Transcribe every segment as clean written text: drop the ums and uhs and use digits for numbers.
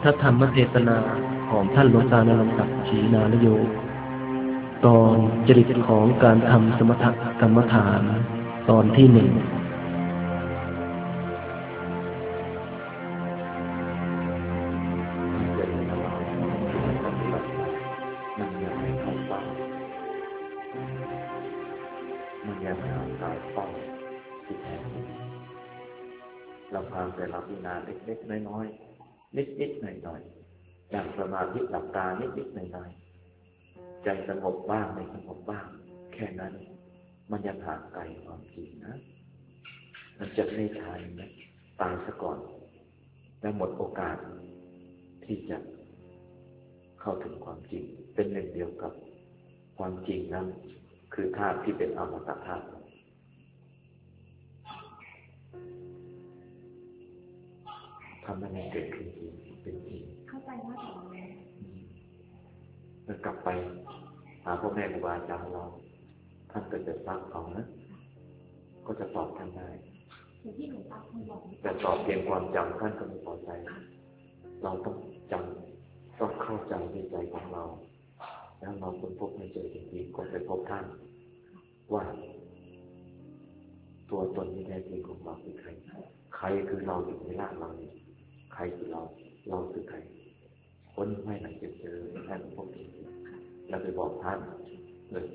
ระธรรมเทศนาของท่านหลวงตาณรงค์ศักดิ์ ศรีนานโยตอนจริตของการทำสมถกรรมฐานตอนที่หนึ่งเราพาแต่เราพิจารณาเล็กๆน้อยๆนิดๆหน่อยๆอย่างสมาธิหลับตานิดๆหน่อยๆใจสงบบ้างไม่สงบบ้างแค่นั้นมันยังห่างไกลความจริงนะมันจะไม่ทันนะตายซะก่อนและหมดโอกาสที่จะเข้าถึงความจริงเป็นหนึ่งเดียวกับความจริงนั้นคือธาตุที่เป็นอมตะธาตุทำให้มันเกิดขึ้นจริงเป็นจริงเข้าใจว่าต่อเลยแล้วกลับไปหาพ่อแม่ครูบาอาจารย์เราท่านก็จะซักเอานะก็จะตอบท่านได้แต่ตอบเพียงความจำท่านก็ไม่พอใจเราต้องจำต้องเข้าใจในใจของเราแล้วเราค้นพบในใจจริงๆก็ไปพบท่านว่าตัวตนที่แท้จริงของเราคือใครใครคือเราอยู่ในร่างเราเนี่ยใครคือเราคือใครคนไม่ไหนจะเจอท่านพบจริงแล้วไปบอกท่านเลย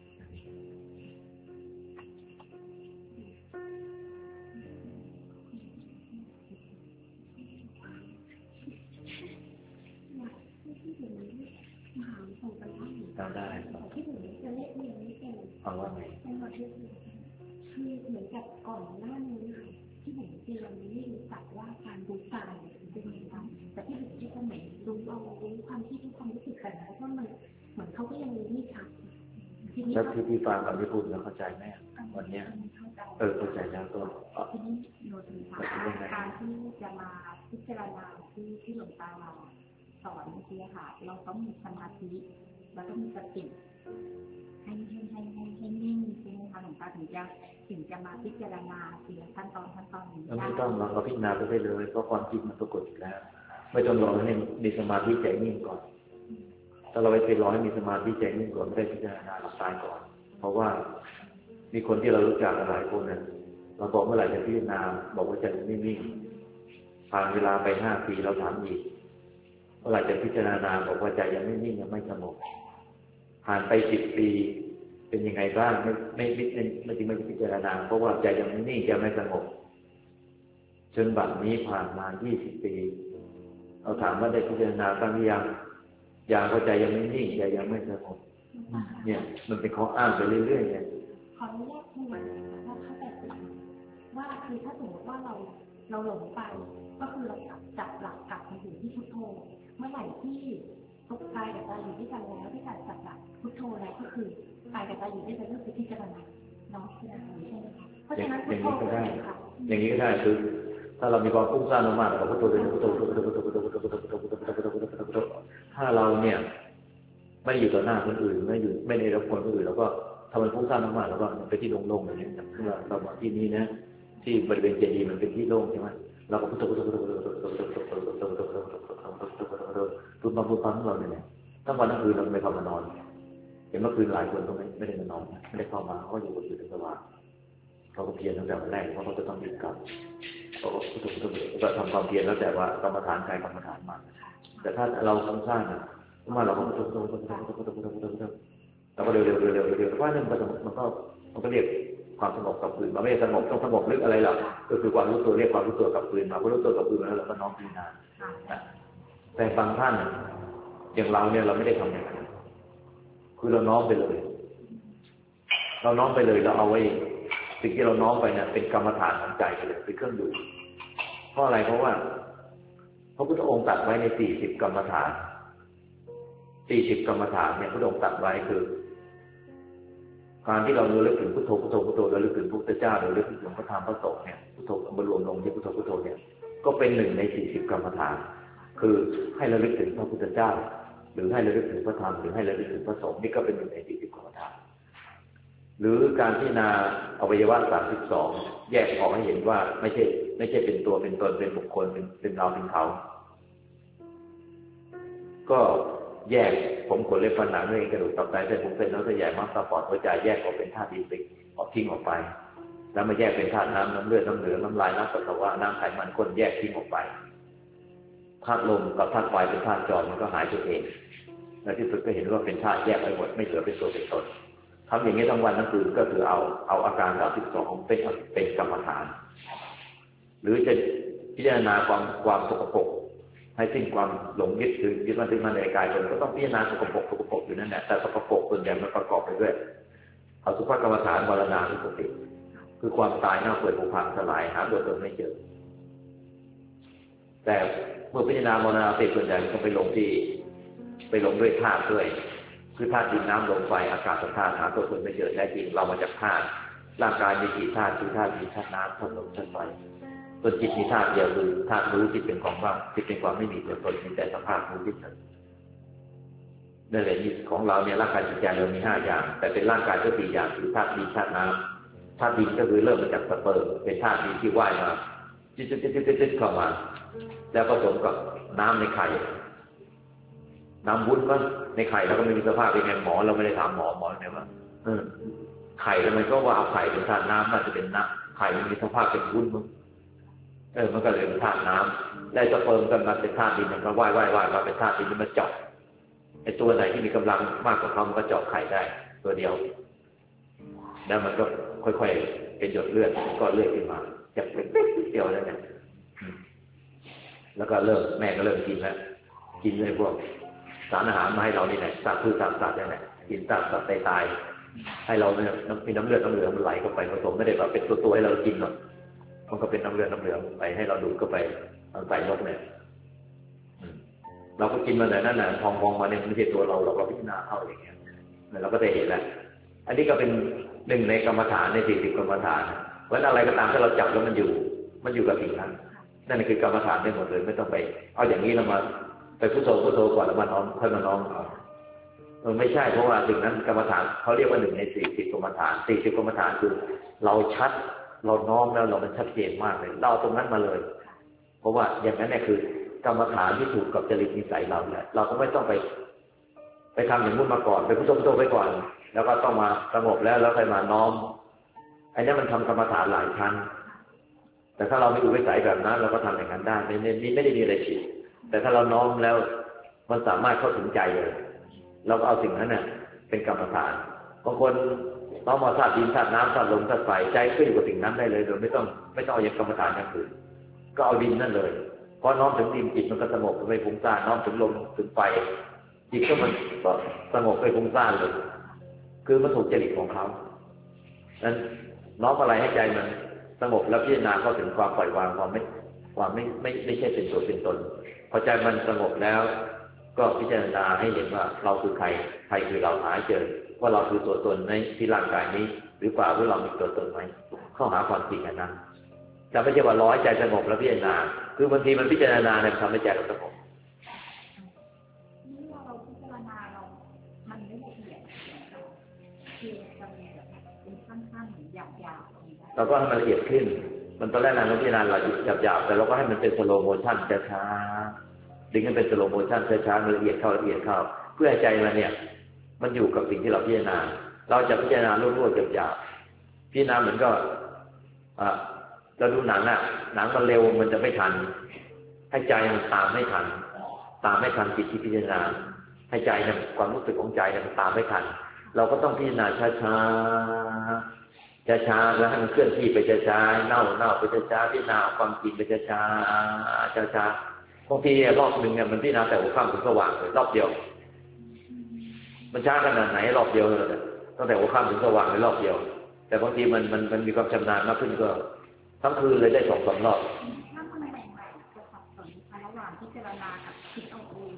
เราได้เอาว่าไงคือเหมือนกับก่อนหน้านี้ที่ผมเรียนไม่รู้จักว่าการรู้กายเป็นยังไงแต่ที่ผมที่เขาเหมือนรู้เรารู้ความคิดความรู้สึกกันเพราะมันเหมือนเขาก็ยังรู้ไม่ชัดแล้วที่ฟังคำที่พูดแล้วเข้าใจไหมวันนี้เข้าใจแล้วก็ทีนี้โน้ตถึงการที่จะมาพิจารณาที่หลวงตาเราสอนเมื่อกี้ค่ะเราต้องมีสมาธิแล้วก็มีสติให้นิ่งใช่ไหมคะหลวงตาถึงจะมาพิจารณาทีละขั้นตอนนี้ไม่ต้องเราพิจารณาไปได้เลยเพราะความจริงมันปรากฏอยู่แล้วไม่ต้องรอให้มีสมาธิใจนิ่งก่อนถ้าเราไปรอให้มีสมาธิใจนิ่งก่อนไม่ได้พิจารณาเราตายก่อนเพราะว่ามีคนที่เรารู้จักหลายคนเนี่ยเราบอกเมื่อไหร่จะพิจารณาบอกว่าใจไม่นิ่งผ่านเวลาไป5 ปีเราถามอีกเมื่อไหร่จะพิจารณาบอกว่าใจยังไม่นิ่งยังไม่สงบผ่านไป10 ปีเป็นยังไงบ้างไม่จริงไม่พิจารณาเพราะว่าใจยังไม่นิ่งยังไม่สงบจนบัดนี้ผ่านมา20 ปีเราถามว่าได้พิจารณาบ้างหรือยังอย่างว่าใจยังไม่นิ่งใจยังไม่สงบเนี่ยมันเป็นข้ออ้างไปเรื่อยๆเนี่ยขออนุญาตพูดว่าเข้าใจว่าคือถ้าสมมติว่าเราหลงไปก็คือเราจับหลักกลับมาอยู่ที่พุทโธเมื่อไหร่ที่ทุกกายกับใจอยู่ด้วยกันแล้วที่การจับหลักพุทโธแล้วก็คือกายกับใจอยู่ด้วยกันก็คือพิจารณาเนาะใช่ไหมคะเพราะฉะนั้นพุทโธก็ได้ค่ะอย่างนี้ก็ได้คือถ้าเรามีความฟุ้งซ่านมากๆเราพุทโธเลยพุทโธถ้าเราเนี่ยไม่อยู่ต่อหน้าคนอื่นไม่ได้รบกวนคนอื่นแล้วก็ทำมันฟุ้งซ่านมากๆแล้วก็ไปที่โล่งๆอย่างนี้อย่างที่เรามาที่นี้นะที่บริเวณเจดีย์มันเป็นที่โล่งใช่ไหมเราก็พุทโธพุทโธของเราเนี่ยทั้งวันทั้งคืนเราไม่เข้ามานอนเห็นเมื่อคืนหลายคนก็ไม่ได้มานอนไม่ได้เข้ามาเขาอยู่บนสว่างเขาก็เพียรตั้งแต่วันแรกเพราะเขาจะต้องรีบกลับเขาก็ทำความเพียรแล้วแต่ว่ากรรมฐานใครกรรมฐานมันแต่ถ้าเราฟุ้งซ่านเราก็พุทโธเราก็เร็วว่านึงมันก็เรียกความสงบกลับคืนมาไม่ได้สงบต้องสงบลึกอะไรหรอกก็คือความรู้ตัวเรียกความรู้ตัวกลับคืนมาพอรู้ตัวกลับคืนมาแล้วเราก็น้อมพิจารณาแต่บางท่านอย่างเราเนี่ยเราไม่ได้ทำอย่างนั้นคือเราน้อมไปเลยเราเอาไว้สิ่งที่เราน้อมไปเนี่ยเป็นกรรมฐานของใจไปเลยเป็นเครื่องอยู่เพราะอะไรเพราะว่าพระพุทธองค์ตรัสไว้ใน40 กรรมฐาน40 กรรมฐานเนี่ยพระองค์ตรัสไว้คือการที่เราระลึกถึงพุทโธระลึกถึงพระพุทธเจ้าระลึกถึงพระธรรมพระสงฆ์เนี่ยพุทโธบรวมลงที่พุทโธเนี่ยก็เป็น1 ใน 40 กรรมฐานคือให้ระลึกถึงพระพุทธเจ้าหรือให้ระลึกถึงพระธรรมหรือให้ระลึกถึงพระสงฆ์นี่ก็เป็น1 ใน 40 กรรมฐานหรือการพิจารณาอวัยวะ32แยกออกให้เห็นว่าไม่ใช่เป็นตัวเป็นตนเป็นบุคคลเป็นเราเป็นเขาก็แยกผมขนเล็บฟันหนังเนื้อกระดูกตับไตเส้นผมเส้นเนื้อเส้นใหญ่ม้ามตาปอดหัวใจแยกออกเป็นธาตุดินออกทิ้งออกไปแล้วมาแยกเป็นธาตุน้ำน้ำเลือดน้ำเหลืองน้ำลายน้ำปัสสาวะน้ำไขมันข้นแยกทิ้งออกไปธาตุลมกับธาตุไฟเป็นธาตุจรมันก็หายตัวเองในที่สุดก็เห็นว่าเป็นธาตุแยกไปหมดไม่เหลือเป็นตัวเป็นตนทำอย่างนี้ทั้งวันทั้งคืนก็คือเอาอาการ32เป็นกรรมฐานหรือจะพิจารณาความสกปรกให้สิ้นความหลงยึดถือยึดมั่นถือมั่นในกายตนก็ต้องพิจารณาสกปรกอยู่นั่นแหละแต่สกปรกส่วนใหญ่มันประกอบไปด้วยอสุภกรรมฐานมรณานุสติคือความตายเน่าเปื่อยผุพังสลายหาตัวตนไม่เจอแต่เมื่อพิจารณามรณานุสติส่วนใหญ่มันก็ไปลงด้วยธาตุด้วยคือธาตุดินน้ำลมไฟอากาศธาตุหาตัวตนไม่เจอแท้จริงเรามาจากธาตุร่างกายมีกี่ธาตุคือธาตุดินธาตุน้ำธาตุลมธาตุไฟส่วนจิตมีธาตุเดียวคือธาตุรู้จิตเป็นของว่างจิตเป็นความไม่มีตัวตนมีแต่สภาพรู้จิตนั่นแหละของเราเนี่ยร่างกายจิตใจเรามี5อย่างแต่เป็นร่างกายก็4อย่างคือธาตุดินธาตุน้ำธาตุดินก็คือเริ่มมาจากสเปิร์มเป็นธาตุดินที่ว่ายมาจิ๊ดเข้ามาแล้วผสมกับน้ำในไข่น้ำวุ้นก็ในไข่เราก็ไม่มีสภาพเป็นไงหมอเราไม่ได้ถามหมอเนี่ยว่าไข่แล้วมันก็ว่าเอาไข่เป็นธาตุน้ำน่าจะเป็นน้ำไข่มันมีสภาพเป็นวุ้นมั้งมันก็เลยเป็นธาตุน้ำแล้วสเปิร์มกันมาเป็นธาตุดินมันก็ว่ายมาเป็นธาตุดินมันเจาะไอ้ตัวไหนที่มีกำลังมากกว่าเขามันก็เจาะไข่ได้ตัวเดียวแล้วมันก็ค่อยๆเป็นหยดเลือดก็เลือดขึ้นมาจากเป็นเดียวนั่นแหละแล้วก็แม่ก็เริ่มกินแล้วกินเลยพวกสารอาหารมาให้เรานี่แหละสัตว์พืชสัตว์นี่แหละกินสัตว์ตายให้เราเนี่ยมีน้ำเลือดน้ำเหลืองมันไหลเข้าไปผสมไม่ได้แบบเป็นตัวให้เรากินหรอกมันก็เป็นน้ำเลือดน้ำเหลืองไปให้เราดูดเข้าไปทางไตนกเนี่ยเราก็กินมาแต่นั่นน่ะพองมาเนี่ยมันไม่ใช่ตัวเราพิจารณาเข้าอย่างเงี้ยเราก็ได้เห็นแล้วอันนี้ก็เป็นหนึ่งในกรรมฐานใน40กรรมฐานเพราะอะไรก็ตามถ้าเราจับแล้วมันอยู่กับสิ่งนั้นนั่นคือกรรมฐานได้หมดเลยไม่ต้องไปเอาอย่างนี้เรามาไปพุทโธก่อนแล้วมาน้อมค่อยมาน้อมไม่ใช่เพราะว่าสิ่งนั้นกรรมฐานเขาเรียกว่า1ใน40กรรมฐาน40กรรมฐานคือเราชัดเราน้อมแล้วเรามันชัดเจนมากเลยเราตรงนั้นมาเลยเพราะว่าอย่างนั้นเนี่ยคือกรรมฐานที่ถูกกับจริตนิสัยเราแหละเราก็ไม่ต้องไปทำอย่างนู้นมาก่อนไปพุทโธไปก่อนแล้วก็ต้องมาสงบแล้วค่อยมาน้อมอันนี้มันทำกรรมฐานหลายชั้นแต่ถ้าเราไม่อุปสัยแบบนั้นเราก็ทำอย่างนั้นได้ไม่ได้มีอะไรผิดแต่ถ้าเราน้อมแล้วมันสามารถเข้าถึงใจเลยเราก็เอาสิ่งนั้นเนี่ยเป็นกรรมฐานบางคนน้อมมาธาตุดินธาตุน้ำธาตุลมธาตุไฟใจก็อยู่กับสิ่งนั้นได้เลยโดยไม่ต้องเอาอย่างกรรมฐานอย่างอื่นก็เอาดินนั่นเลยพอน้อมถึงดินจิตมันก็สงบไม่ฟุ้งซ่านน้อมถึงลมถึงไฟจิตก็มันก็สงบไม่ฟุ้งซ่านเลยคือมันถูกจริตของเขานั้นน้อมอะไรให้ใจมันสงบแล้วพิจารณาเข้าถึงความปล่อยวางความไม่ใช่เป็นตัวเป็นตนพอใจมันสงบแล้วก็พิจารณาให้เห็นว่าเราคือใครคือเราหาเจอว่าเราคือตัวตนในที่ร่างกายนี้หรือเปล่าว่าเรามีตัวตนไหมเข้าหาความจริงอันนั้นจะไม่ใช่ว่าร้อยใจสงบแล้วพิจารณาคือบางทีมันพิจารณาเนี่ยทำให้ใจเราสงบนี่เราพิจารณามันไม่ละเอียดคือจะมีแบบเป็นขั้นๆหยาบๆเราก็ให้มันละเอียดขึ้นมันตอนแรกเราพิจารณาเราหยาบๆแต่เราก็ให้มันเป็นสโลว์โมชั่นช้าๆดึงให้เป็นสโลว์โมชั่นช้าๆละเอียดเข้าเพื่อใจมันเนี่ยมันอยู่กับสิ่งที่เราพิจารณาเราจะพิจารณาลุ่วๆหยาบๆพิจารณาเหมือนก็เราดูหนังมันเร็วมันจะไม่ทันให้ใจมันตามไม่ทันจิตที่พิจารณาให้ใจเนี่ยความรู้สึกของใจเนี่ยมันตามไม่ทันเราก็ต้องพิจารณาช้าแล้วให้มันเคลื่อนที่ไปช้าๆเน่าไปช้าๆพิจารณาความจริงไปช้าบางทีรอบนึงเนี่ยมันพิจารณาแต่หัวค่ำถึงสว่างเลยรอบเดียวมันช้าขนาดไหนรอบเดียวเลยตั้งแต่หัวค่ำถึงสว่างเลยรอบเดียวแต่บางทีมันมีความชำนาญมากขึ้นก็ทั้งคืนเลยได้2-3 รอบถ้าคนใหม่ๆจะสับสนระหว่างพิจารณากับคิดเอาเอง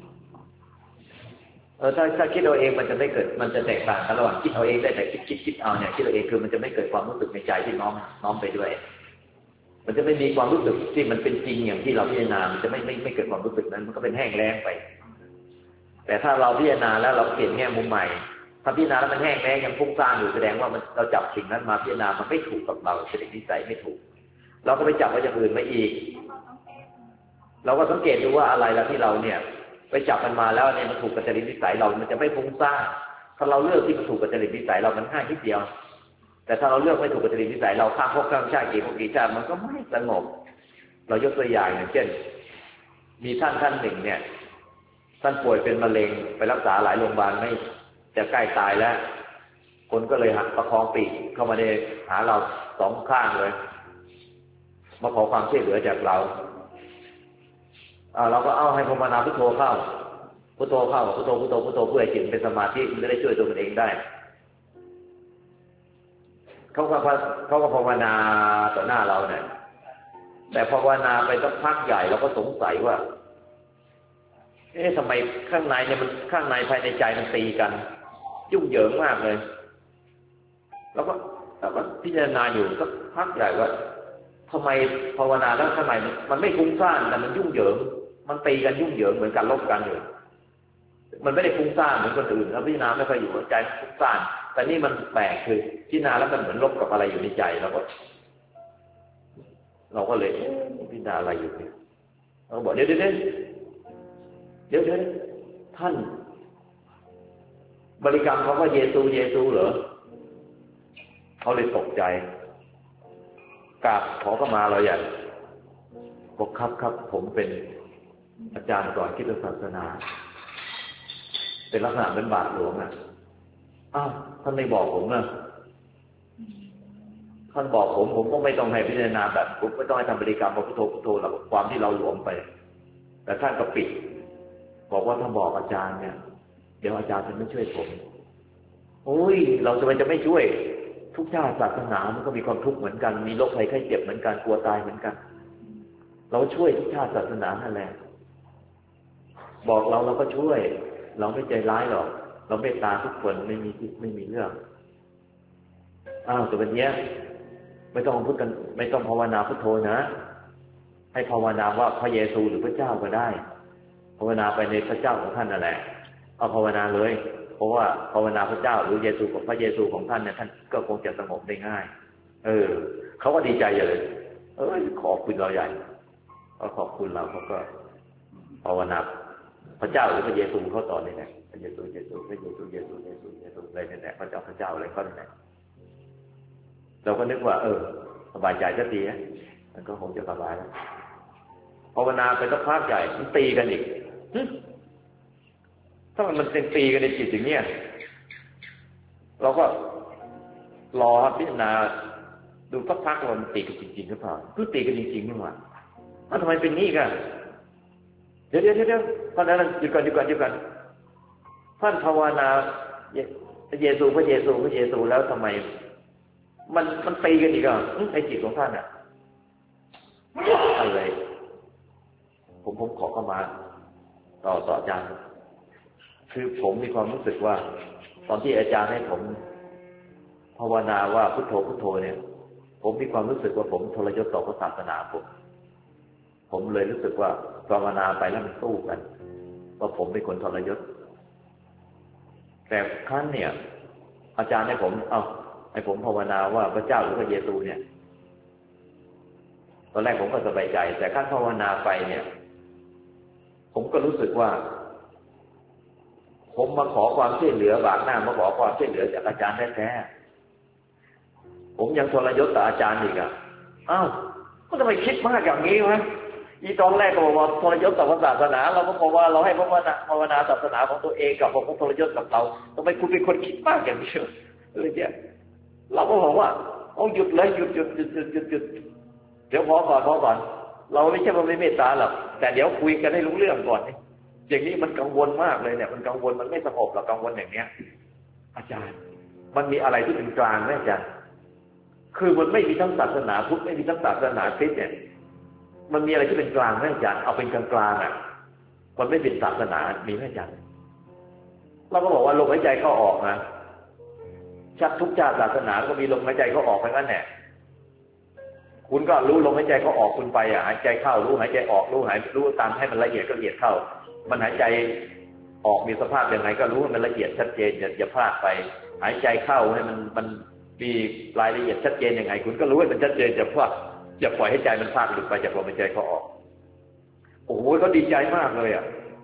ถ้าคิดเอาเองมันจะไม่เกิดมันจะแตกต่างกันระหว่างคิดเอาเองได้แต่คิดเอาเนี่ยคิดเอาเองคือมันจะไม่เกิดความรู้สึกในใจที่น้อมไปด้วยมันจะไม่มีความรู้สึกที่มันเป็นจริงอย่างที่เราพิจารณามันจะไม่เกิดความรู้สึกนั้นมันก็เป็นแห้งแล้งไปแต่ถ้าเราพิจารณาแล้วเราเปลี่ยนแง่มุมใหม่ถ้าพิจารณาแล้วมันแห้งแล้งยังฟุ้งซ่านอยู่แสดงว่าเราจับสิ่งนั้นมาพิจารณามันไม่ถูกกับเราจริตนิสัยไม่ถูกเราก็ไปจับว่าอย่างอื่นมาอีกเราก็สังเกตดูว่าอะไรแล้วที่เราเนี่ยไปไปจับมันมาแล้วเนี่ยมันถูกกับจริตนิสัยเรามันจะไม่ฟุ้งซ่านถ้าเราเลือกที่มันถูกกับจริตนิสัยเรามันง่ายนิดเดียวแต่ถ้าเราเลือกไม่ถูกกับจริตนิสัยเราข้ามภพข้ามชาติกี่ชาติมันก็ไม่สงบเรายกตัวอย่างเช่นมีท่านหนึ่งเนี่ยท่านป่วยเป็นมะเร็งไปรักษาหลายโรงพยาบาลไม่จะใกล้ตายแล้วคนก็เลยประคองปีกเข้ามาในหาเราสองข้างเลยมาขอความช่วยเหลือจากเราเราก็เอาให้ภาวนาพุทโธเข้าพุทโธเข้าพุทโธพุทโธพุทโธเพื่อให้จิตเป็นสมาธิมันจะได้ช่วยตัวมันเองได้เขาก็ภาวนาต่อหน้าเราเนี่ยแต่ภาวนาไปสักพักใหญ่เราก็สงสัยว่าทำไมข้างในเนี่ยมันข้างในภายในใจมันตีกันยุ่งเหยิงมากเลยแล้วก็พิจารณาอยู่สักพักใหญ่ว่าทำไมภาวนาแล้วข้างในมันไม่ฟุ้งซ่านแต่มันยุ่งเหยิงมันตีกันยุ่งเหยิงเหมือนกันลบกันอยู่มันไม่ได้ฟุ้งซ่านเหมือนคนอื่นแล้วพิจารณาไม่ค่อยอยู่ใจฟุ้งซ่านแต่นี่มันแปลกคือพิจารณาแล้วมันเหมือนลบกับอะไรอยู่ในใจเราก็เลยพิจารณาอะไรอยู่เนี่ยเราบอกเดี๋ยวท่านบริกรรมเขาว่าเยซูเหรอเขาเลยตกใจกราบขอเข้ามาเราอย่างบอกครับผมเป็นอาจารย์สอนคริสตศาสนาเป็นลักษณะเป็นบาทหลวงท่านไม่บอกผมนะท่านบอกผมก็ไม่ต้องให้พิจารณาแบบผมไม่ต้องให้ทำบริกรรมพุทโธหรอกความที่เราหลวมไปแต่ท่านก็ปิดบอกว่าถ้าบอกอาจารย์เนี่ยเดี๋ยวอาจารย์จะไม่ช่วยผมโอ้ยเราจะไม่ช่วยทุกชาติศาสนามันก็มีความทุกข์เหมือนกันมีโรคภัยไข้เจ็บเหมือนกันกลัวตายเหมือนกันเราช่วยทุกชาติศาสนานั่นแหละบอกเราก็ช่วยเราไม่ใจร้ายหรอกเราเมตตาทุกคนไม่มีเรื่องแต่วันนี้ไม่ต้องพูดกันไม่ต้องภาวนาพุทโธนะให้ภาวนาว่าพระเยซูหรือพระเจ้าก็ได้ภาวนาไปในพระเจ้าของท่านนั่นแหละเอาภาวนาเลยเพราะว่าภาวนาพระเจ้าหรือเยซูของพระเยซูของท่านเนี่ยท่านก็คงจะสงบได้ง่ายเขาก็ดีใจเลยขอบคุณเราใหญ่เขาขอบคุณเราเขาก็ภาวนาพระเจ้าหรือพระเยซูเขาต่อนี่แหละพระเยซูพระเยซูอะไรนี่แหละพระเจ้าอะไรก็นี่แหละเราก็นึกว่าสบายใจสักทีมันก็คงจะสบายแล้วภาวนาไปสักพักใหญ่มันตีกันอีกถ้ามันเป็นตีกันในจิตอย่างเนี้ยเราก็รอพิจารณาดูสักพักว่ามันตีกันจริงๆหรือเปล่าคือตีกันจริงๆนี่หว่าทำไมเป็นงี้กันเดี๋ยวท่านนั้นหยุดก่อนท่านภาวนาพระเยซูแล้วทำไมมันตีกันอีกในจิตของท่านอะไรผมขอเข้ามาต่ออาจารย์คือผมมีความรู้สึกว่าตอนที่อาจารย์ให้ผมภาวนาว่าพุทโธเนี่ยผมมีความรู้สึกว่าผมทรยศต่อพระศาสนาผมเลยรู้สึกว่าภาวนาไปแล้วมันสู้กันว่าผมเป็นคนทรยศแต่ครั้งเนี่ยอาจารย์ให้ผมให้ผมภาวนาว่าพระเจ้าหรือพระเยซูเนี่ยตอนแรกผมก็สบายใจแต่ขั้นภาวนาไปเนี่ยผมก็รู้สึกว่าผมมาขอความช่วยเหลือบากหน้ามาขอความช่วยเหลือจากอาจารย์แท้ๆผมยังทรยศต่ออาจารย์อีกก็ทำไมคิดมากอย่างนี้วะตอนแรกก็บอกว่าทรยศต่อศาสนาเราก็บอกว่าเราให้ภาวนาศาสนาของตัวเองกับผมทรยศกับเราทำไมคุณเป็นคนคิดมากอย่างนี้เนี่ยเราก็บอกว่าหยุดเลยหยุดเดี๋ยวพอก่อนเราไม่ใช่ว่าไม่เมตตาหรอกแต่เดี๋ยวคุยกันให้รู้เรื่องก่อนอย่างนี้มันกังวลมากเลยเนี่ยมันกังวลมันไม่สงบหรอกกังวลอย่างเนี้ยอาจารย์มันมีอะไรที่เป็นกลางไหมอาจารย์คือมันไม่มีทั้งศาสนาพุทธไม่มีทั้งศาสนาคริสต์เนี่ยมันมีอะไรที่เป็นกลางไหมอาจารย์เอาเป็นกลางมันไม่เป็นศาสนามีไหมอาจารย์เราก็บอกว่าลมหายใจเข้าออกนะชักทุกชาติศาสนาก็มีลมหายใจเข้าออกไปงั้นแหละคุณก็รู้ลมหายใจเข้าออกคุณไปหายใจเข้ารู้หายใจออกรู้ตามให้มันละเอียดก็ละเอียดเข้ามันหายใจออกมีสภาพยังไงก็รู้ให้มันละเอียดชัดเจนอย่าพลาดไปหายใจเข้าให้มันมีรายละเอียดชัดเจนยังไงคุณก็รู้ให้มันชัดเจนอย่าปล่อยให้ใจมันพลาดหลุดไปจากลมหายใจเข้าออกโอ้โหเขาดีใจมากเลย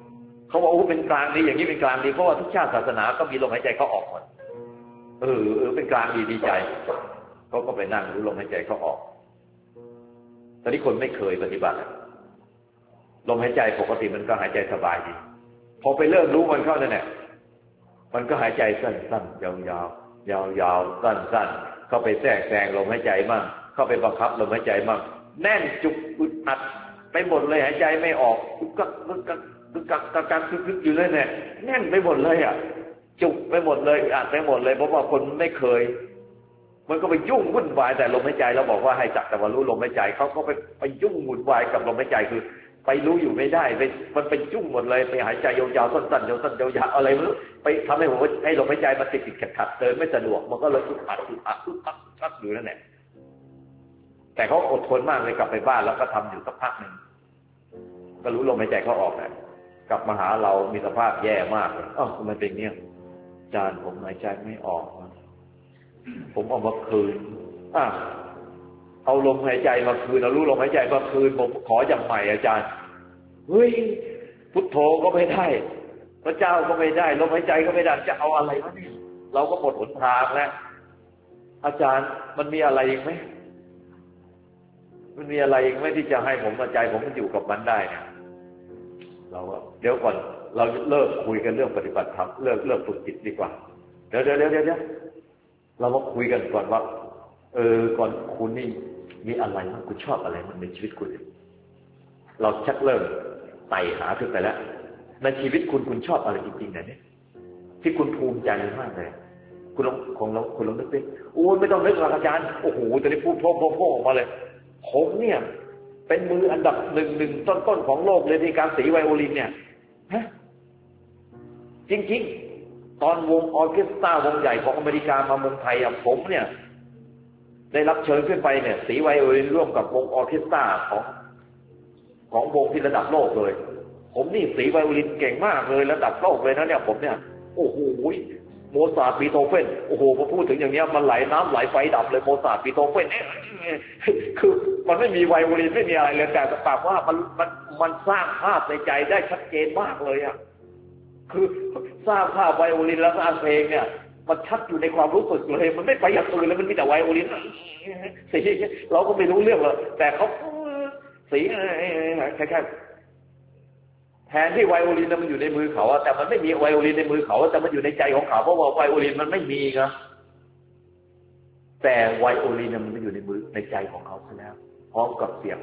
เขาบอกโอ้เป็นกลางดีอย่างนี้เป็นกลางดีเพราะว่าทุกชาติศาสนาก็มีลมหายใจเขาออกหมดเป็นกลางดีใจเขาก็ไปนั่งรู้ลมหายใจเขาออกตอนนี้คนไม่เคยปฏิบัติลมหายใจปกติมันก็หายใจสบายดีพอไปเริ่มรู้มันเข้านั่นแหละมันก็หายใจสั้นๆยาวๆยาวๆสั้นๆเข้าไปแทรกแซงลมหายใจมั่งเข้าไปบังคับลมหายใจมั่งแน่นจุกอึดอัดไปหมดเลยหายใจไม่ออกกักอยู่เลยเนี่ยแน่นไปหมดเลยอ่ะจุกไปหมดเลยอัดไปหมดเลยเพราะว่าคนไม่เคยมันก็ไปยุ่งวุ่นวายแต่ลมหายใจเราบอกว่าให้จักแต่ว่ารู้ลมหายใจเขาก็ไปยุ่งวุ่นวายกับลมหายใจคือไปรู้อยู่ไม่ได้มันไปยุ่งหมดเลยไปหายใจยาวๆสั้นๆยาวๆอะไรไม่รู้ไปทำให้ผมให้ลมหายใจมันติดขัดเดินไม่สะดวกมันก็เลยอึดอัดอยู่นั่นแหละแต่เขาอดทนมากเลยกลับไปบ้านแล้วก็ทำอยู่สักพักหนึ่งก็รู้ลมหายใจเขาออกแล้วกลับมาหาเรามีสภาพแย่มากเลยมันเป็นเนี่ยอาจารย์ผมหายใจไม่ออกผมเอามาคืนเอาลมหายใจมาคืนเอารู้ลมหายใจมาคืนผมขออย่างใหม่อาจารย์เฮ้ยพุทโธก็ไม่ได้พระเจ้าก็ไม่ได้ลมหายใจก็ไม่ได้จะเอาอะไรวะเนี่ยเราก็หมดหนทางแล้วอาจารย์มันมีอะไรอีกไหมมันมีอะไรอีกไหมที่จะให้ผมใจผมมันอยู่กับมันได้เนี่ยเราเดี๋ยวก่อนเราเลิกคุยกันเรื่องปฏิบัติธรรมเลิกฝึกจิตดีกว่าเดี๋ยวเรามาคุยกันก่อนว่าก่อนคุณนี่มีอะไรมั้งคุณชอบอะไรมันในชีวิตคุณเราชักเริ่มไต่หาขึ้นไปแล้วในชีวิตคุณชอบอะไรจริงๆเนี่ยที่คุณภูมิใจมากเลยคุณลองนึกดิโอ้ไม่ต้องนึกหรอกอาจารย์โอ้โหตอนนี้พูดโพ่ออกมาเลยผมเนี่ยเป็นมืออันดับหนึ่งต้นของโลกเลยในการสีไวโอลินเนี่ยฮะจริงๆตอนวงออร์เคสตราวงใหญ่ของอเมริกามาเมืองไทยผมเนี่ยได้รับเชิญขึ้นไปเนี่ยสีไวโอลินร่วมกับวงออร์เคสตราของวงที่ระดับโลกเลยผมนี่สีไวโอลินเก่งมากเลยระดับโลกเลยนะเนี่ยผมเนี่ยโอ้โหโมซาร์ทบีโธเฟนโอ้โหพอพูดถึงอย่างเนี้ยมันไหลน้ำไหลไฟดับเลยโมซาร์ทบีโธเฟนคือมันไม่มีไวโอลินไม่มีอะไรเลยแต่แบบว่ามันสร้างภาพในใจได้ชัดเจนมากเลยอ่ะคือสร้างภาพไวโอลินแล้วสร้างเพลงเนี่ยมันชัดอยู่ในความรู้สึกเลยมันไม่ไปอย่างอื่นเลยมันมีแต่ไวโอลินสีเราก็ไม่รู้เรื่องหรอกแต่เขาสีแค่แทนที่ไวโอลินมันอยู่ในมือเขาแต่มันไม่มีไวโอลินในมือเขาแต่มันอยู่ในใจของเขาเพราะว่าไวโอลินมันไม่มีนะแต่ไวโอลินมันอยู่ในมือในใจของเขาซะแล้วพร้อมกับเสียง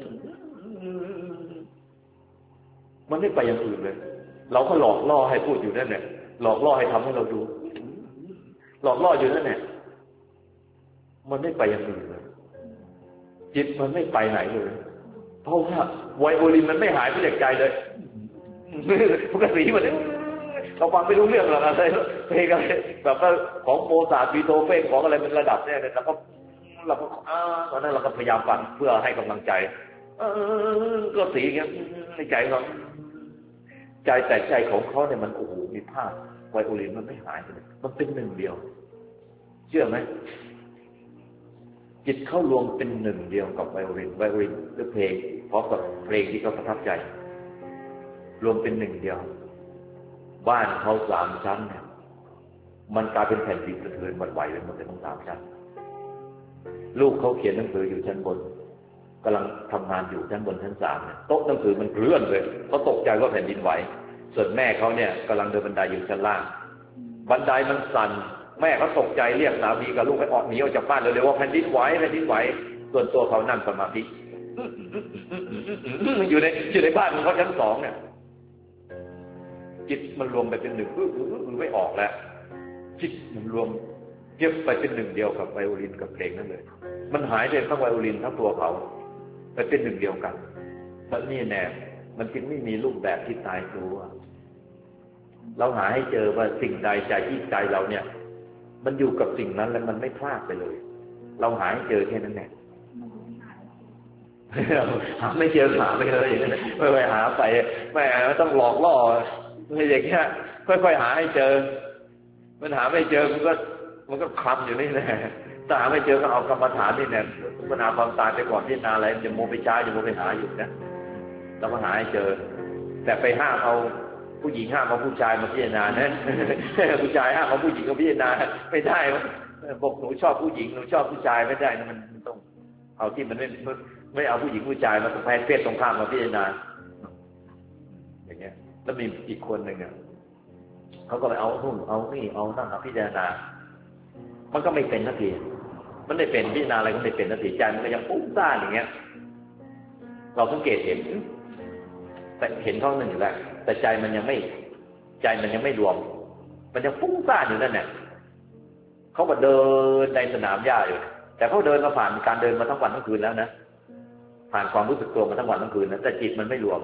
มันไม่ไปอย่างอื่นเลยเราก็หลอกล่อให้พูดอยู่นั่นแหละหลอกล่อให้ทำให้เราดูหลอกล่ออยู่นั่นแหละมันไม่ไปอย่างอื่นเลยจิตมันไม่ไปไหนเลยเพราะว่าไวโอลินมันไม่หายไปจากใจเลยปกติมันเราฟังไม่รู้เรื่องหรอกอะไรเพลงอะไรแบบว่าของโมซาร์ทบีโธเฟนของอะไรมันระดับเนี่ยเราก็ตอนนั้นเราก็พยายามฟังเพื่อให้กำลังใจก็สีเงี้ยในใจเขาใจแต่ใจของเขาเนี่ยมันโอ้โหมีภาพไวโอลินมันไม่หายเลยมันเป็นหนึ่งเดียวเชื่อไหมจิตเข้ารวมเป็นหนึ่งเดียวกับไวโอลินหรือเพลงพร้อมกับเพลงที่เขาประทับใจรวมเป็นหนึ่งเดียวบ้านเขา3 ชั้นเนี่ยมันกลายเป็นแผ่นดินสะเทือนหวั่นไหวไปหมดเลยทั้ง3 ชั้นลูกเขาเขียนหนังสืออยู่ชั้นบนกำลังทำงานอยู่ชั้นบนชั้น3เนี่ยโต๊ะหนังสือมันเคลื่อนเลยเขาตกใจว่าแผ่นดินไหวส่วนแม่เขาเนี่ยกำลังเดินบันไดอยู่ชั้นล่างบันไดมันสั่นแม่เขาตกใจเรียกสามีกับลูกให้ออกหนีออกจากบ้านเร็วๆว่าแผ่นดินไหวส่วนตัวเขานั่งสมาธิอยู่ในบ้านของเขาชั้น2เนี่ยจิตมันรวมไปเป็นหนึ่งไม่ออกแล้วจิตมันรวมเย็บไปเป็นหนึ่งเดียวกับไวโอลินกับเพลงนั่นเลยมันหายไปทั้งไวโอลินทั้งตัวเขาไปเป็นหนึ่งเดียวกันแล้วนี่แน่มันจึงไม่มีรูปแบบที่ตายตัวเราหาให้เจอว่าสิ่งใดใจที่ใจเราเนี่ยมันอยู่กับสิ่งนั้นแล้วมันไม่พลาดไปเลยเราหาให้เจอแค่นั้นแหละหาไม่เจอหาไม่เลยไม่ไปหาไปไม่ต้องหลอกล่อไม่อย่างเงี้ยค่อยๆหาให้เจอมันหาไม่เจอมันก็คลำอยู่นี่แหละถ้าหาไม่เจอก็เอากรรมฐานนี่เนี่ยปัญหาความตายไปก่อนที่นาอะไรจะโมไปช้าจะโมไปหาอยู่นะเราก็หาให้เจอแต่ไปห้ามเอาผู้หญิงห้ามเอาผู้ชายมาพิจารณานะผู้ชายห้ามเอาผู้หญิงมาพิจารณาไม่ได้บอกหนูชอบผู้หญิงหนูชอบผู้ชายไม่ได้นะมันต้องเอาที่มันไม่เอาผู้หญิงผู้ชายมาแพ้เพศตรงข้ามมาพิจารณาอย่างเงี้ยแล้วมีอีกคนหนึ่งอ่ะเขาก็ไปเอานู่นเอานี่เอานั่นเอาพิจารณามันก็ไม่เป็นนาทีมันไม่เป็นพิจารณาอะไรก็ไม่เป็นนาทีใจมันก็ยังฟุ้งซ่านอย่างเงี้ยเราสังเกตเห็นแต่เห็นเขาหนึ่งอยู่แล้วแต่ใจมันยังไม่รวมมันยังฟุ้งซ่านอยู่นั่นแหละเขาก็เดินในสนามหญ้าอยู่แต่เขาเดินมาผ่านการเดินมาทั้งวันทั้งคืนแล้วนะผ่านความรู้สึกตัวมาทั้งวันทั้งคืนนะแต่จิตมันไม่รวม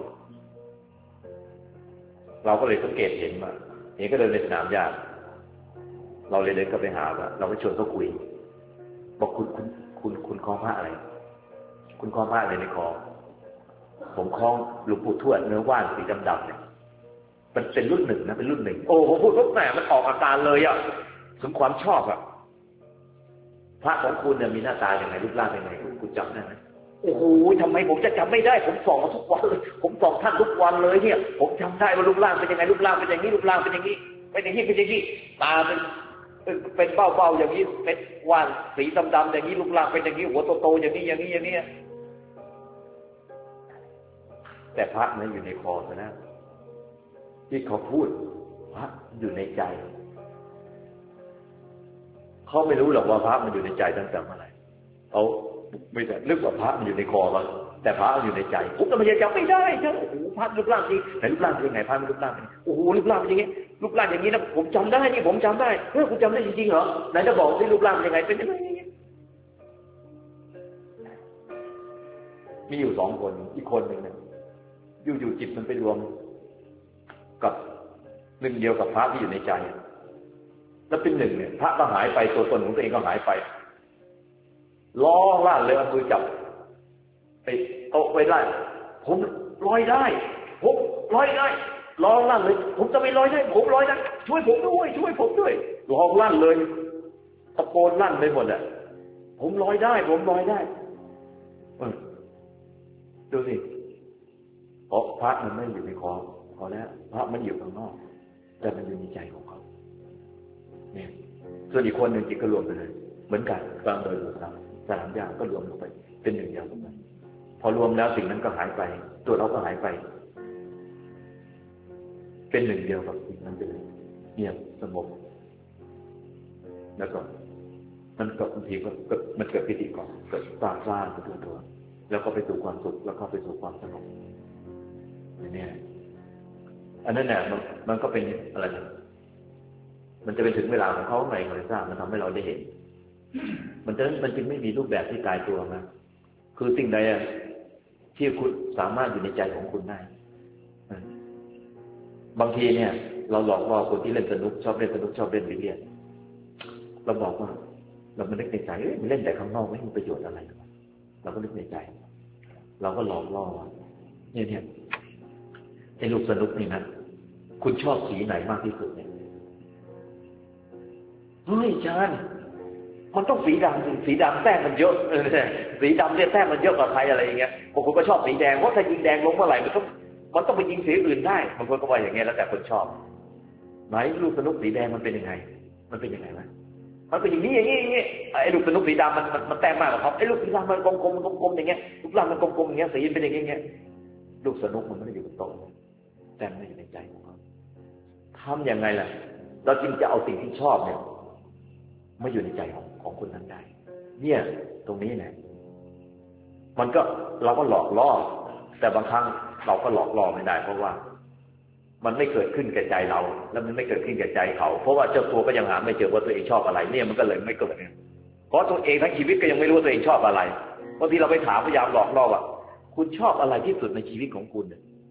เราก็เลยสังเกตเห็นว่าเห็นก็เดินในสนามหญ้าเราเลยเดินเข้าไปหาว่าเราก็ชวนเขาคุยบอกคุณคล้องผ้าอะไรคุณคล้องผ้าอะไรในคอผมคล้องหลวงปู่ทวดเนื้อว่านสีดำๆเนี่ยมันเป็นรุ่นหนึ่งนะเป็นรุ่นหนึ่งโอ้ผมพูดปุ๊บแหมมันออกอาการเลยอ่ะสมความชอบอ่ะพระของคุณเนี่ยมีหน้าตาอย่างไรรูปร่างยังไงคุณจำได้ไหมโอ้โหทำไมผมจะจำไม่ได้ผมส่องทุกวันเลยผมส่องท่านทุกวันเลยเนี่ยผมจำได้ว่ารูปร่างเป็นยังไงรูปร่างเป็นอย่างนี้รูปร่างเป็นอย่างนี้เป็นอย่างนี้เป็นอย่างนี้ตาเป็นเบ้าๆอย่างนี้เป็นว่านสีดำๆอย่างนี้รูปร่างเป็นอย่างนี้หัวโตๆอย่างนี้อย่างนี้แต่พระนั้นอยู่ในคอซะนะที่เขาพูดพระอยู่ในใจเขาไม่รู้หรอกว่าพระมันอยู่ในใจตั้งแต่เมื่อไหร่เขาไม่แต่นึกว่าพระมันอยู่ในคอมันแต่พระมันอยู่ในใจผมก็ไม่จำไม่ได้ใช่โอ้โหพระรูปร่างนี้ไหนรูปร่างเป็นยังไงพระมันรูปร่างเป็นโอ้โหรูปร่างเป็นอย่างนี้รูปร่างอย่างนี้นะผมจำได้นี่ผมจำได้คุณจำได้จริงๆเหรอไหนจะบอกที่รูปร่างเป็นยังไงเป็นยังไงมีอยู่สองคนอีกคนหนึ่งเนี่ยอยู่จิตมันไปรวมกับหนึ่งเดียวกับพระที่อยู่ในใจแล้วเป็นหนึ่งเนี่ยพระก็หายไปตัวตนของตัวเองก็หายไปล้อล่าเลยเอามือจับไปโต๊ะไว้ได้ผมลอยได้ผมลอยได้ล้อล่าเลยผมจะไม่ลอยได้ผมลอยได้ช่วยผมด้วยช่วยผมด้วยล้อลั่นเลยตะโกนลั่นไปหมดอ่ะผมลอยได้ผมลอยได้ดูสิเพราะพระมันไม่อยู่ในคอพอแล้วพระมันอยู่ข้างนอกแต่มันอยู่ในใจของเขาเนี่ยส่วนอีกคนหนึ่งจิตก็รวมไปเลยเหมือนกันกลางเดินสนามหญ้าก็รวมลงไปเป็นหนึ่งเดียวกันพอรวมแล้วสิ่งนั้นก็หายไปตัวเราก็หายไปเป็นหนึ่งเดียวกับสิ่งนั้นไปเลยเงียบสงบแล้วก็มันก็บางทีก็มันเกิดปิติก่อนเกิดตาซ่าตัวแล้วก็ไปสู่ความสุขแล้วก็ไปสู่ความสงบเนี่ยอันนั้นเนี่ยมันก็เป็นอะไรนะมันจะเป็นถึงเวลาของเขาไหนก็ไม่ทราบมันทำให้เราได้เห็นมันจึงไม่มีรูปแบบที่ตายตัวนะคือสิ่งใดที่คุณสามารถอยู่ในใจของคุณได้บางทีเนี่ยเราหลอกล่อคนที่เล่นสนุกชอบเล่นสนุกชอบเล่นบิลเลียนเราบอกว่าเราไม่นึกในใจมันเล่นแต่ข้างนอกไม่มีประโยชน์อะไรเราก็นึกในใจเราก็หลอกล่อเนี่ยไอ้ลูกสนุกนี่นะคุณชอบสีไหนมากที่สุดเนี่ยเฮ้ยอาจารย์มันต้องสีดำสีดำแต้มมันเยอะสีดำเนี่ยแต้มมันเยอะกว่าใครอะไรอย่างเงี้ยบางคนก็ชอบสีแดงเพราะถ้ายิงแดงลงเมื่อไหร่มันต้องไปยิงสีอื่นได้บางคนก็ว่าอย่างเงี้ยแล้วแต่คนชอบไหนลูกสนุกสีแดงมันเป็นยังไงมันเป็นยังไงวะมันเป็นอย่างนี้อย่างนี้ไอ้ลูกสนุกสีดำมันแต้มมากกว่าเขาไอ้ลูกสีดำมันกลมๆอย่างเงี้ยลูกดำมันกลมๆอย่างเงี้ยสีเป็นอย่างเงี้ยลูกสนุกมันไม่ได้อยู่บนโต๊ะแต่ไม่อยู่ในใจของเขาทำยังไงล่ะเราจึงจะเอาสิ่งที่ชอบเนี่ยไม่อยู่ในใจของคนนั้นได้เนี่ยตรงนี้เนี่ยมันก็เราก็หลอกล่อแต่บางครั้งเราก็หลอกล่อไม่ได้เพราะว่ามันไม่เกิดขึ้นแก่ใจเราแล้วมันไม่เกิดขึ้นแก่ใจเขาเพราะว่าเจ้าตัวก็ยังหาไม่เจอว่าตัวเองชอบอะไรเนี่ยมันก็เลยไม่เกิดเนี่ยเพราะตัวเองทั้งชีวิตก็ยังไม่รู้ว่าตัวเองชอบอะไรบางทีเราไปถามพยายามหลอกล่อว่าคุณชอบอะไรที่สุดในชีวิตของคุณ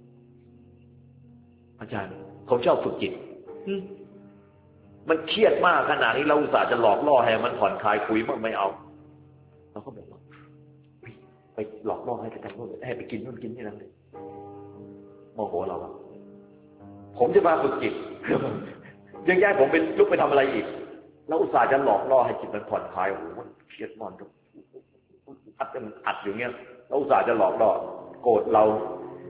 อาจารย์ผมชอบฝึกจิตมันเครียดมากขนาดนี้เราอุตส่าห์จะหลอกล่อให้มันผ่อนคลายคุยมันไม่เอาเราก็บอกว่าไปหลอกล่อให้ไปทำนู่นให้ไปกินนู่นกินนี่นั่นเลยโมโหเราผมจะมาฝึกจิตยังแย่ผมเป็นลุกไปทำอะไรอีกเราอุตส่าห์จะหลอกล่อให้จิตมันผ่อนคลายโอ้โหเครียดมากอัดอยู่เงี้ยเราอุตส่าห์จะหลอกล่อโกรธเรา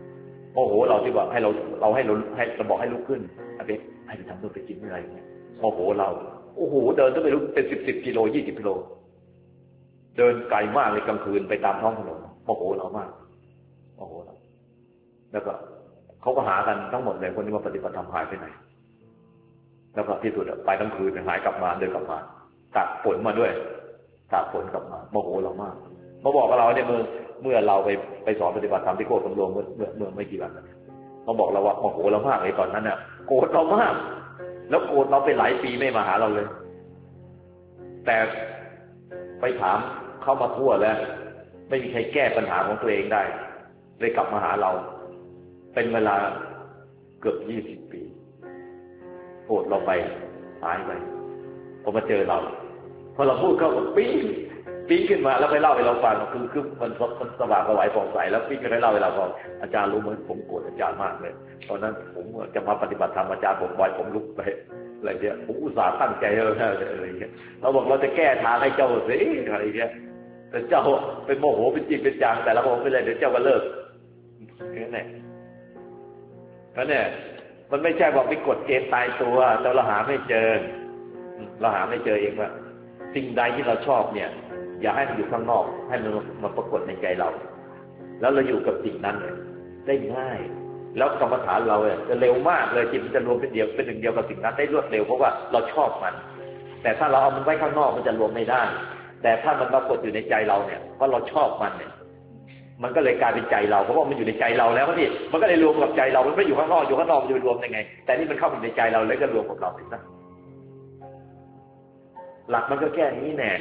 โมโหเราที่ว่าให้เราบอกให้ลุกขึ้นให้ไปทำนู่นไปกินอะไรเงี้ยโมโหเราโอ้โหเดินต้องไปลุกเป็น10กิโล20กิโลเดินไกลมากเลยกลางคืนไปตามท้องถนนโมโหเรามากโมโหเราแล้วก็เขาก็หากันทั้งหมดเลยคนที่มาปฏิบัติธรรมหายไปไหนแล้วก็ที่สุดไปทั้งคืนหายกลับมาเดินกลับมาตากฝนมาด้วยตากฝนกลับมาโมโหเรามากมาบอกกับเราเนี่ยเมื่อเราไปสอนปฏิบัติธรรมที่โคกสำโรงเมื่อไม่กี่วันมาบอกเราว่าโมโหเรามากเลยตอนนั้นน่ะโกรธเรามากแล้วโกรธเราไปหลายปีไม่มาหาเราเลยแต่ไปถามเข้ามาทั่วแล้วไม่มีใครแก้ปัญหาของตัวเองได้เลยกลับมาหาเราเป็นเวลาเกือบ20 ปีโกรธเราไปหายไปพอมาเจอเราพอเราพูดเข้าปิ๊งขึ้นมาแล้วไปเล่าให้เราฟังคือมันสว่างสวายผ่องใสแล้วปิ๊งก็ได้เล่าให้เราฟังอาจารย์รู้ไหมผมโกรธอาจารย์มากเลยตอนนั้นผมจะมาปฏิบัติธรรมอาจารย์ผมบ่อยผมลุกไปอะไรเงี้ยผมอุตส่าห์ตั้งใจอะไรเงี้ยเราบอกเราจะแก้ทางให้เจ้าสิอะไรเงี้ยแต่เจ้าเป็นโมโหเป็นจริงเป็นจังแต่ละคนไม่เลยเดี๋ยวเจ้าก็เลิกแค่นั้นแล้วเนี่ยมันไม่ใช่บอกมีกฎเกณฑ์ตายตัวแต่เราหาไม่เจอเองว่าสิ่งใดที่เราชอบเนี่ยอย่าให้มันอยู่ข้างนอกให้มันมาปรากฏในใจเราแล้วเราอยู่กับสิ่งนั้นได้ง่ายแล้วกรรมฐานเราจะเร็วมากเลยจิตมันจะรวมเป็นหนึ่งเดียวกับสิ่งนั้นได้รวดเร็วเพราะว่าเราชอบมันแต่ถ้าเราเอามันไว้ข้างนอกมันจะรวมไม่ได้แต่ถ้ามันปรากฏอยู่ในใจเราเนี่ยเพราะเราชอบมันเนี่ยมันก็เลยกลายเป็นใจเราเพราะว่ามันอยู่ในใจเราแล้วนี่มันก็เลยรวมกับใจเรามันไม่อยู่ข้างนอกมันจะไปรวมยังไงแต่นี่มันเข้าอยู่ในใจเราแล้วก็รวมกับเราสินะหลักมันก็แค่นี้แน่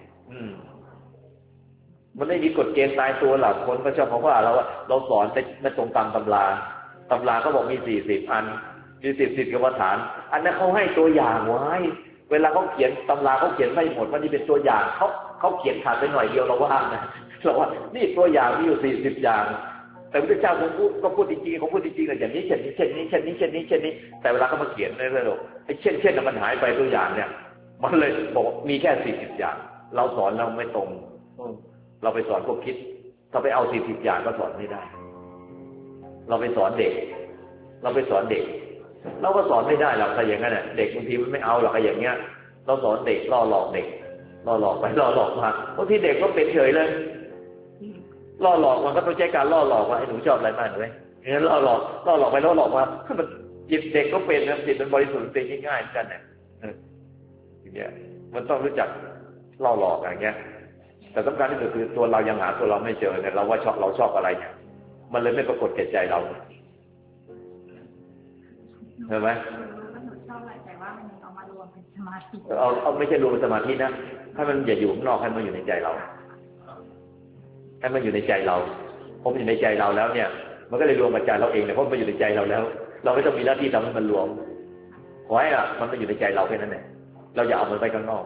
มันไม่มีกฎเกณฑ์ตายตัวหลักคนก็ชอบเพราะว่าเราสอนไม่ตรงตามตำราก็บอกมี40 อันมี10กรรมฐานอันนั้นเขาให้ตัวอย่างไว้เวลาเขาเขียนตำราเขาเขียนไม่หมดมันนี่เป็นตัวอย่างเขาเขียนขาดไปหน่อยเดียวเราว่านะเราว่านี่ตัวอย่างมีอยู่40อย่างแต่พระเจ้าก็พูดจริงๆเขาพูดจริงๆเลยอย่างนี้เช่นนี้แต่เวลาเขามาเขียนในเรื่องไอ้เช่นมันหายไปตัวอย่างเนี่ยมันเลยบอกมีแค่40อย่างเราสอนเราไม่ตรงเราไปสอนพวกคิดถ้าไปเอา40อย่างก็สอนไม่ได้เราไปสอนเด็กเราก็สอนไม่ได้หรอกแต่อย่างนั้นน่ะเด็กบางทีมันไม่เอาหรอกอย่างเงี้ยเราสอนเด็กล่อหลอกเด็กล่อหลอกไปล่อหลอกมาบางทีเด็กก็เป็นเฉยเลยล่อหลอกมันก็ต้องใช้การล่อหลอกว่าไอ้หนูชอบอะไรมากเลยงั้นล่อหลอกไปล่อหลอกมามันจิตเด็กก็เป็นนะจิตมันบริสุทธิ์เป็นง่ายๆเหมือนกันเนี่ยอย่างเงี้ยมันต้องรู้จักล่อหลอกอย่างเงี้ยแต่สำคัญที่สุดคือตัวเรายังหาตัวเราไม่เจอเนี่ยเราว่าเราชอบอะไรเนี่ยมันเลยไม่ปรากฏแก่ใจเราเห็นไหมชอบอะไรแต่ว่ามันเอามารวมเป็นสมาธิเอาไม่ใช่รวมเป็นสมาธินะให้มันอย่าอยู่ข้างนอกให้มันอยู่ในใจเราให้มันอยู่ในใจเราพอมันอยู่ในใจเราแล้วเนี่ยมันก็เลยรวมกับใจเราเองเนี่ยเพราะมันอยู่ในใจเราแล้วเราไม่ต้องมีหน้าที่ทำให้มันรวมขอให้มันอยู่ในใจเราแค่นั้นแหละเราอย่าเอามันไปข้างนอก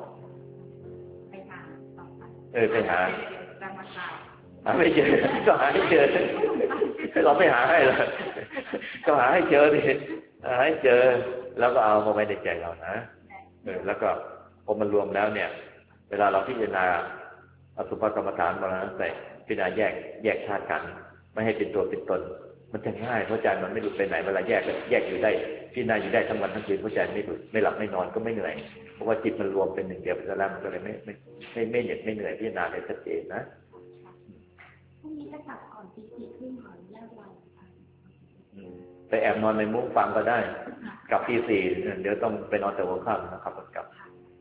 ไปหาไม่เจอก็หาให้เจอเราไม่หาให้หรอกก็หาให้เจอดิหาให้เจอแล้วก็เอามาไว้ในใจเรานะแล้วก็พอมันรวมแล้วเนี่ยเวลาเราพิจารณาอสุภกรรมฐานมาแล้วแต่พิจารณาแยกธาตุกันไม่ให้เป็นตัวเป็นตนมันจะง่ายเพราะใจมันไม่หลุดไปไหนเวลาแยกอยู่ได้พิจารณาอยู่ได้ทั้งวันทั้งคืนเพราะใจไม่หลุดไม่หลับไม่นอนก็ไม่เหนื่อยเพราะว่าจิตมันรวมเป็นหนึ่งเดียวเป็นแล้วมันก็เลยไม่เหน็ดไม่เหนื่อยพิจารณาได้ชัดเจนนะพรุ่งนี้จะกลับก่อนตี 4 ครึ่งขออนุญาตวันไปแอบนอนในมุ้งฟังก็ได้กลับตี 4เดี๋ยวต้องไปนอนแต่หัวค่ำนะครับกลับ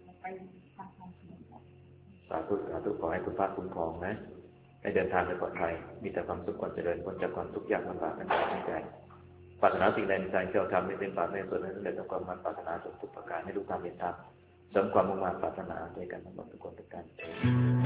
สาธุขอให้คุณพระคุ้มครองนะให้เดินทางไปปลอดภัยมีแต่ความสุขความเจริญพ้นจากความทุกข์ยากลำบากทั้งกายทั้งใจปรารถนาสิ่งใดในใจที่เราทำไม่เป็นบาปไม่ส่วนนั้นเลยต้องความมันปรารถนาสมทุกประการให้ลูกทำเป็นธรรมเสริมความมุ่งมั่นปรารถนาด้วยกันทั้งหมดทุกคนทุกการ